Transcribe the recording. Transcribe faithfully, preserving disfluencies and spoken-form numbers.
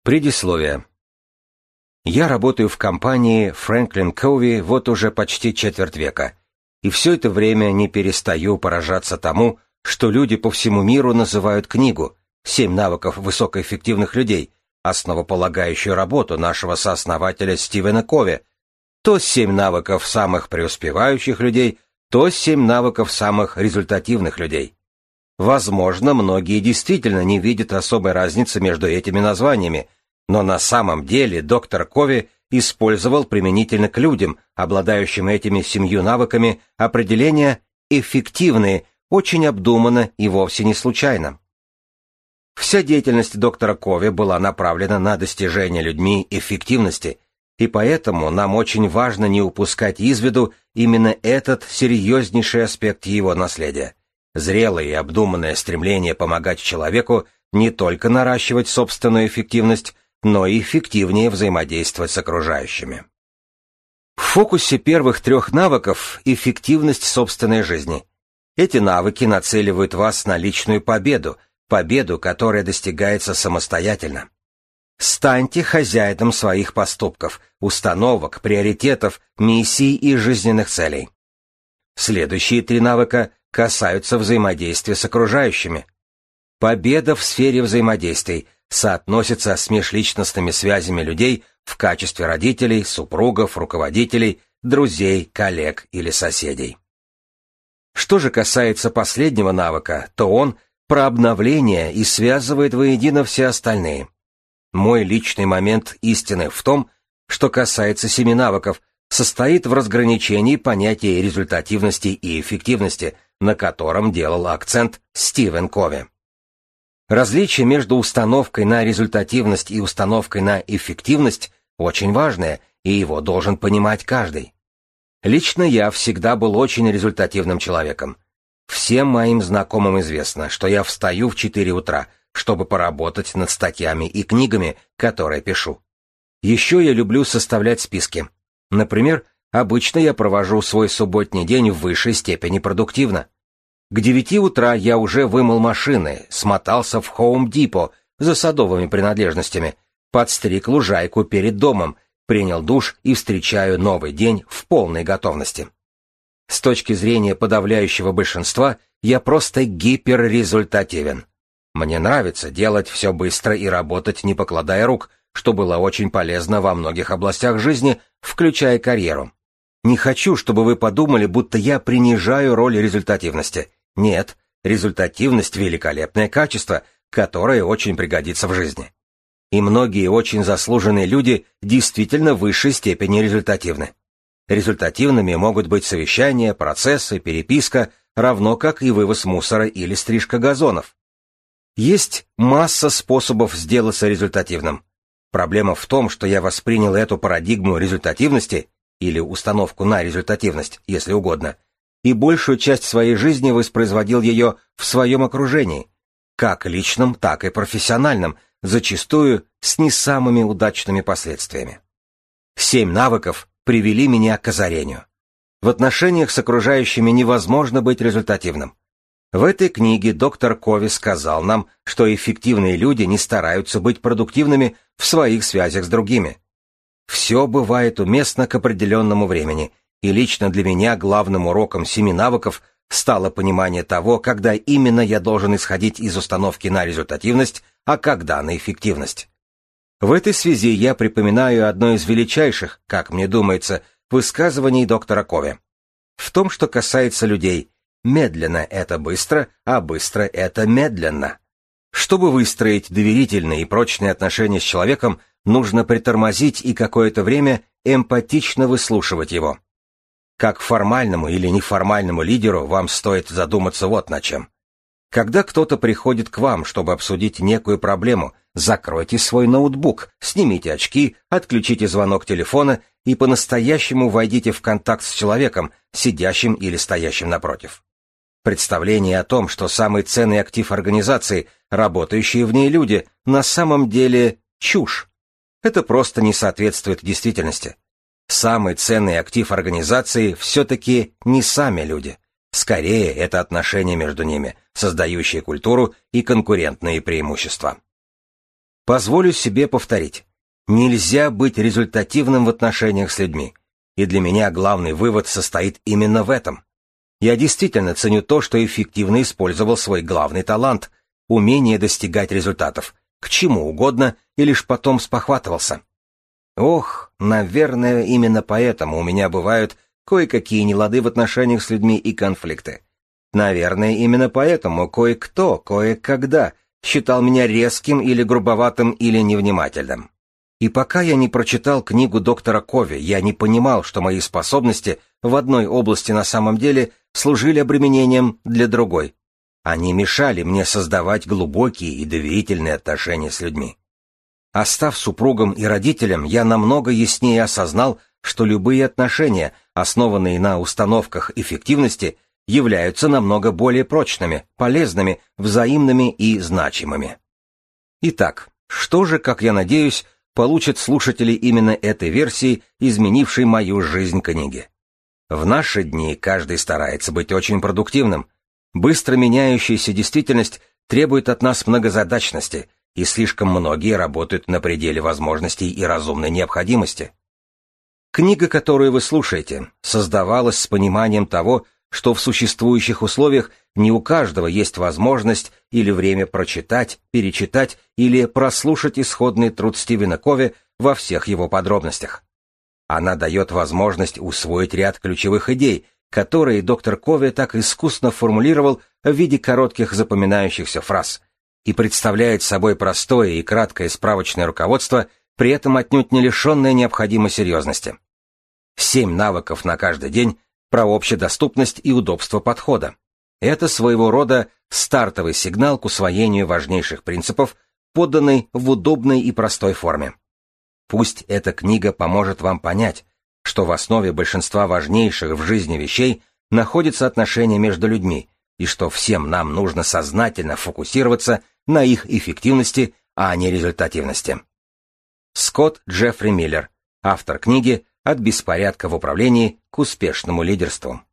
Предисловие. Я работаю в компании Franklin Covey вот уже почти четверть века, и все это время не перестаю поражаться тому, что люди по всему миру называют книгу «Семь навыков высокоэффективных людей», основополагающую работу нашего сооснователя Стивена Кови, то «Семь навыков самых преуспевающих людей», то «Семь навыков самых результативных людей». Возможно, многие действительно не видят особой разницы между этими названиями, но на самом деле доктор Кови использовал применительно к людям, обладающим этими семью навыками, определение «эффективные» очень обдуманно и вовсе не случайно. Вся деятельность доктора Кови была направлена на достижение людьми эффективности, и поэтому нам очень важно не упускать из виду именно этот серьезнейший аспект его наследия. Зрелое и обдуманное стремление помогать человеку не только наращивать собственную эффективность, но и эффективнее взаимодействовать с окружающими. В фокусе первых трех навыков – эффективность собственной жизни. Эти навыки нацеливают вас на личную победу, победу, которая достигается самостоятельно. Станьте хозяином своих поступков, установок, приоритетов, миссий и жизненных целей. Следующие три навыка касаются взаимодействия с окружающими. Победа в сфере взаимодействий соотносится с межличностными связями людей в качестве родителей, супругов, руководителей, друзей, коллег или соседей. Что же касается последнего навыка, то он про обновление и связывает воедино все остальные. Мой личный момент истины в том, что касается семи навыков, состоит в разграничении понятий результативности и эффективности, на котором делал акцент Стивен Кови. Различие между установкой на результативность и установкой на эффективность очень важное, и его должен понимать каждый. Лично я всегда был очень результативным человеком. Всем моим знакомым известно, что я встаю в четыре утра, чтобы поработать над статьями и книгами, которые пишу. Еще я люблю составлять списки. Например, обычно я провожу свой субботний день в высшей степени продуктивно. К девяти утра я уже вымыл машины, смотался в Home Depot за садовыми принадлежностями, подстриг лужайку перед домом, принял душ и встречаю новый день в полной готовности. С точки зрения подавляющего большинства, я просто гиперрезультативен. Мне нравится делать все быстро и работать, не покладая рук, что было очень полезно во многих областях жизни, включая карьеру. Не хочу, чтобы вы подумали, будто я принижаю роль результативности. Нет, результативность – великолепное качество, которое очень пригодится в жизни. И многие очень заслуженные люди действительно в высшей степени результативны. Результативными могут быть совещания, процессы, переписка, равно как и вывоз мусора или стрижка газонов. Есть масса способов сделаться результативным. Проблема в том, что я воспринял эту парадигму результативности, или установку на результативность, если угодно, и большую часть своей жизни воспроизводил ее в своем окружении, как личном, так и профессиональном, зачастую с не самыми удачными последствиями. Семь навыков привели меня к озарению. В отношениях с окружающими невозможно быть результативным. В этой книге доктор Кови сказал нам, что эффективные люди не стараются быть продуктивными в своих связях с другими. Все бывает уместно к определенному времени, и лично для меня главным уроком семи навыков стало понимание того, когда именно я должен исходить из установки на результативность, а когда на эффективность. В этой связи я припоминаю одно из величайших, как мне думается, высказываний доктора Кови. В том, что касается людей, медленно — это быстро, а быстро — это медленно. Чтобы выстроить доверительные и прочные отношения с человеком, нужно притормозить и какое-то время эмпатично выслушивать его. Как формальному или неформальному лидеру вам стоит задуматься вот над чем. Когда кто-то приходит к вам, чтобы обсудить некую проблему, закройте свой ноутбук, снимите очки, отключите звонок телефона и по-настоящему войдите в контакт с человеком, сидящим или стоящим напротив. Представление о том, что самый ценный актив организации, работающие в ней люди, на самом деле чушь. Это просто не соответствует действительности. Самый ценный актив организации все-таки не сами люди. Скорее, это отношения между ними, создающие культуру и конкурентные преимущества. Позволю себе повторить. Нельзя быть результативным в отношениях с людьми. И для меня главный вывод состоит именно в этом. Я действительно ценю то, что эффективно использовал свой главный талант — умение достигать результатов, к чему угодно, и лишь потом спохватывался. Ох, наверное, именно поэтому у меня бывают кое-какие нелады в отношениях с людьми и конфликты. Наверное, именно поэтому кое-кто, кое-когда считал меня резким или грубоватым или невнимательным. И пока я не прочитал книгу доктора Кови, я не понимал, что мои способности в одной области на самом деле служили обременением для другой. Они мешали мне создавать глубокие и доверительные отношения с людьми. А став супругом и родителем, я намного яснее осознал, что любые отношения, основанные на установках эффективности, являются намного более прочными, полезными, взаимными и значимыми. Итак, что же, как я надеюсь, получат слушатели именно этой версии, изменившей мою жизнь книги? В наши дни каждый старается быть очень продуктивным. Быстро меняющаяся действительность требует от нас многозадачности, и слишком многие работают на пределе возможностей и разумной необходимости. Книга, которую вы слушаете, создавалась с пониманием того, что в существующих условиях не у каждого есть возможность или время прочитать, перечитать или прослушать исходный труд Стивена Кови во всех его подробностях. Она дает возможность усвоить ряд ключевых идей, которые доктор Кови так искусно формулировал в виде коротких запоминающихся фраз, и представляет собой простое и краткое справочное руководство, при этом отнюдь не лишенное необходимой серьезности. Семь навыков на каждый день про общедоступность и удобство подхода. Это своего рода стартовый сигнал к усвоению важнейших принципов, подданный в удобной и простой форме. Пусть эта книга поможет вам понять, что в основе большинства важнейших в жизни вещей находится отношение между людьми, и что всем нам нужно сознательно фокусироваться на их эффективности, а не результативности. Скотт Джеффри Миллер, автор книги «От беспорядка в управлении к успешному лидерству».